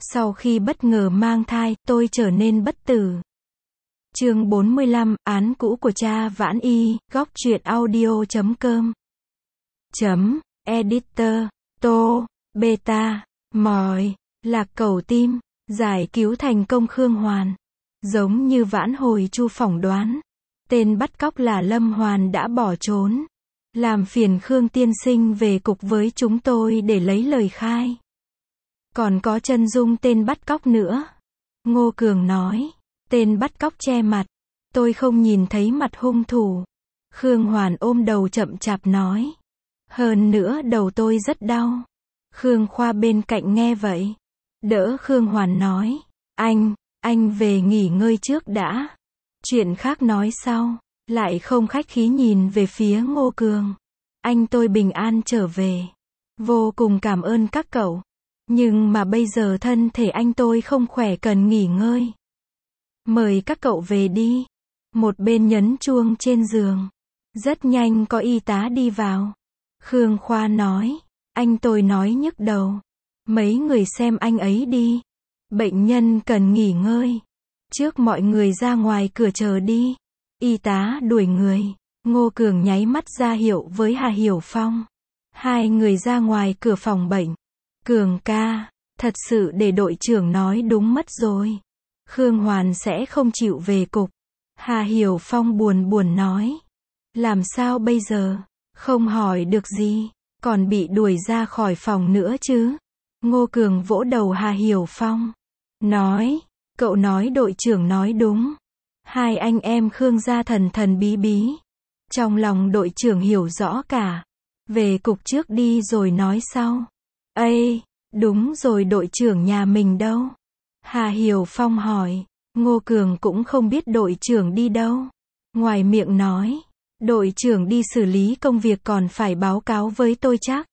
Sau khi bất ngờ mang thai, tôi trở nên bất tử. Chương 45, án cũ của cha Vãn Y, góc truyện audio.com. Editor, Tô, Beta, Mỏi, Lạc Cẩu Tim, giải cứu thành công Khương Hoàn. Giống như Vãn Hồi Chu phỏng đoán, tên bắt cóc là Lâm Hoàn đã bỏ trốn. Làm phiền Khương tiên sinh về cục với chúng tôi để lấy lời khai. Còn có chân dung tên bắt cóc nữa. Ngô Cường nói. Tên bắt cóc che mặt. Tôi không nhìn thấy mặt hung thủ. Khương Hoàn ôm đầu chậm chạp nói. Hơn nữa đầu tôi rất đau. Khương Khoa bên cạnh nghe vậy. Đỡ Khương Hoàn nói. Anh về nghỉ ngơi trước đã. Chuyện khác nói sau. Lại không khách khí nhìn về phía Ngô Cường. Anh tôi bình an trở về. Vô cùng cảm ơn các cậu. Nhưng mà bây giờ thân thể anh tôi không khỏe cần nghỉ ngơi. Mời các cậu về đi. Một bên nhấn chuông trên giường. Rất nhanh có y tá đi vào. Khương Khoa nói. Anh tôi nói nhức đầu. Mấy người xem anh ấy đi. Bệnh nhân cần nghỉ ngơi. Trước mọi người ra ngoài cửa chờ đi. Y tá đuổi người. Ngô Cường nháy mắt ra hiệu với Hà Hiểu Phong. Hai người ra ngoài cửa phòng bệnh. Cường ca, thật sự để đội trưởng nói đúng mất rồi. Khương Hoàn sẽ không chịu về cục. Hà Hiểu Phong buồn nói. Làm sao bây giờ? Không hỏi được gì, còn bị đuổi ra khỏi phòng nữa chứ. Ngô Cường vỗ đầu Hà Hiểu Phong. Nói, cậu nói đội trưởng nói đúng. Hai anh em Khương gia thần bí. Trong lòng đội trưởng hiểu rõ cả. Về cục trước đi rồi nói sau. Ây, đúng rồi đội trưởng nhà mình đâu? Hà Hiểu Phong hỏi. Ngô Cường cũng không biết đội trưởng đi đâu. Ngoài miệng nói. Đội trưởng đi xử lý công việc còn phải báo cáo với tôi chắc.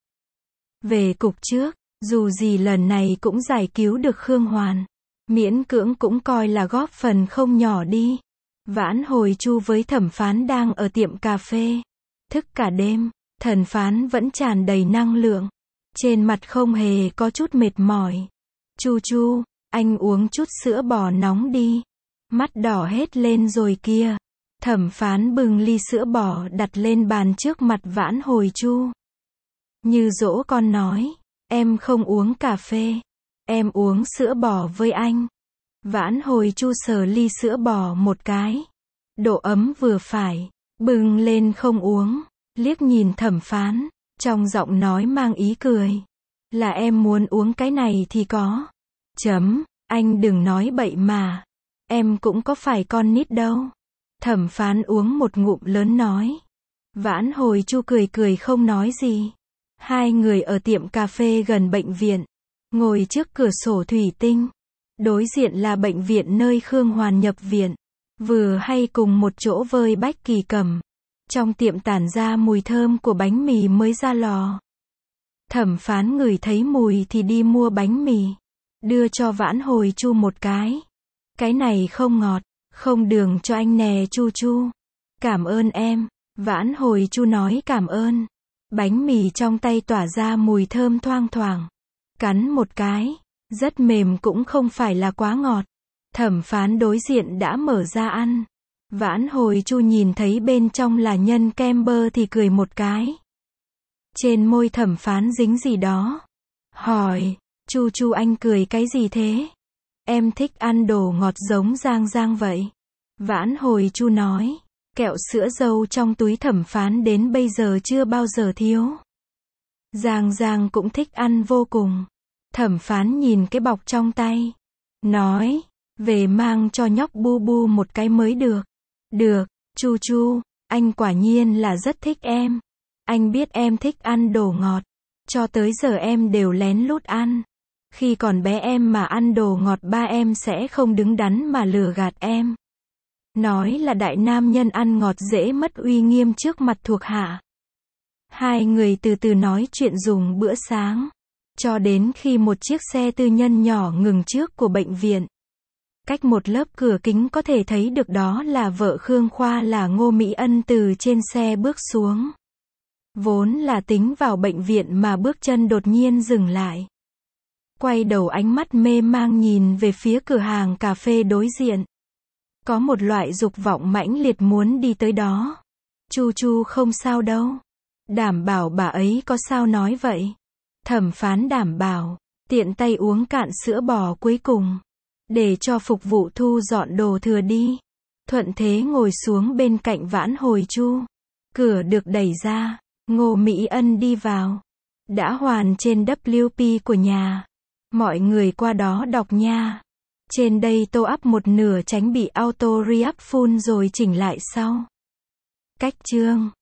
Về cục trước, dù gì lần này cũng giải cứu được Khương Hoàn. Miễn cưỡng cũng coi là góp phần không nhỏ đi. Vãn Hồi Chu với thẩm phán đang ở tiệm cà phê. Thức cả đêm, thẩm phán vẫn tràn đầy năng lượng. Trên mặt không hề có chút mệt mỏi. Chu, anh uống chút sữa bò nóng đi. Mắt đỏ hết lên rồi kia. Thẩm phán bưng ly sữa bò đặt lên bàn trước mặt Vãn Hồi Chu. Như dỗ con nói. Em không uống cà phê. Em uống sữa bò với anh. Vãn Hồi Chu sờ ly sữa bò một cái. Độ ấm vừa phải. Bưng lên không uống. Liếc nhìn thẩm phán. Trong giọng nói mang ý cười. Là em muốn uống cái này thì có. Anh đừng nói bậy mà. Em cũng có phải con nít đâu. Thẩm phán uống một ngụm lớn nói. Vãn Hồi Chu cười không nói gì. Hai người ở tiệm cà phê gần bệnh viện. Ngồi trước cửa sổ thủy tinh. Đối diện là bệnh viện nơi Khương Hoàn nhập viện. Vừa hay cùng một chỗ với Bách Kỳ Cẩm. Trong tiệm tản ra mùi thơm của bánh mì mới ra lò. Thẩm phán ngửi thấy mùi thì đi mua bánh mì. Đưa cho Vãn Hồi Chu một cái. Cái này không ngọt, không đường cho anh nè Chu. Cảm ơn em. Vãn Hồi Chu nói cảm ơn. Bánh mì trong tay tỏa ra mùi thơm thoang thoảng. Cắn một cái. Rất mềm cũng không phải là quá ngọt. Thẩm phán đối diện đã mở ra ăn. Vãn Hồi Chu nhìn thấy bên trong là nhân kem bơ thì cười một cái. Trên môi thẩm phán dính gì đó. Hỏi, Chu anh cười cái gì thế? Em thích ăn đồ ngọt giống Giang vậy. Vãn Hồi Chu nói, kẹo sữa dâu trong túi thẩm phán đến bây giờ chưa bao giờ thiếu. Giang cũng thích ăn vô cùng. Thẩm phán nhìn cái bọc trong tay. Nói, về mang cho nhóc Bu một cái mới được. Được, Chu, anh quả nhiên là rất thích em. Anh biết em thích ăn đồ ngọt. Cho tới giờ em đều lén lút ăn. Khi còn bé em mà ăn đồ ngọt ba em sẽ không đứng đắn mà lừa gạt em. Nói là đại nam nhân ăn ngọt dễ mất uy nghiêm trước mặt thuộc hạ. Hai người từ từ nói chuyện dùng bữa sáng. Cho đến khi một chiếc xe tư nhân nhỏ ngừng trước của bệnh viện. Cách một lớp cửa kính có thể thấy được đó là vợ Khương Khoa là Ngô Mỹ Ân từ trên xe bước xuống. Vốn là tính vào bệnh viện mà bước chân đột nhiên dừng lại. Quay đầu ánh mắt mê mang nhìn về phía cửa hàng cà phê đối diện. Có một loại dục vọng mãnh liệt muốn đi tới đó. Chu Chu không sao đâu. Đảm bảo bà ấy có sao nói vậy. Thẩm phán đảm bảo. Tiện tay uống cạn sữa bò cuối cùng. Để cho phục vụ thu dọn đồ thừa đi. Thuận thế ngồi xuống bên cạnh Vãn Hồi Chu. Cửa được đẩy ra. Ngô Mỹ Ân đi vào. Đã hoàn trên WP của nhà. Mọi người qua đó đọc nha. Trên đây tô up một nửa tránh bị auto re-up full rồi chỉnh lại sau. Cách chương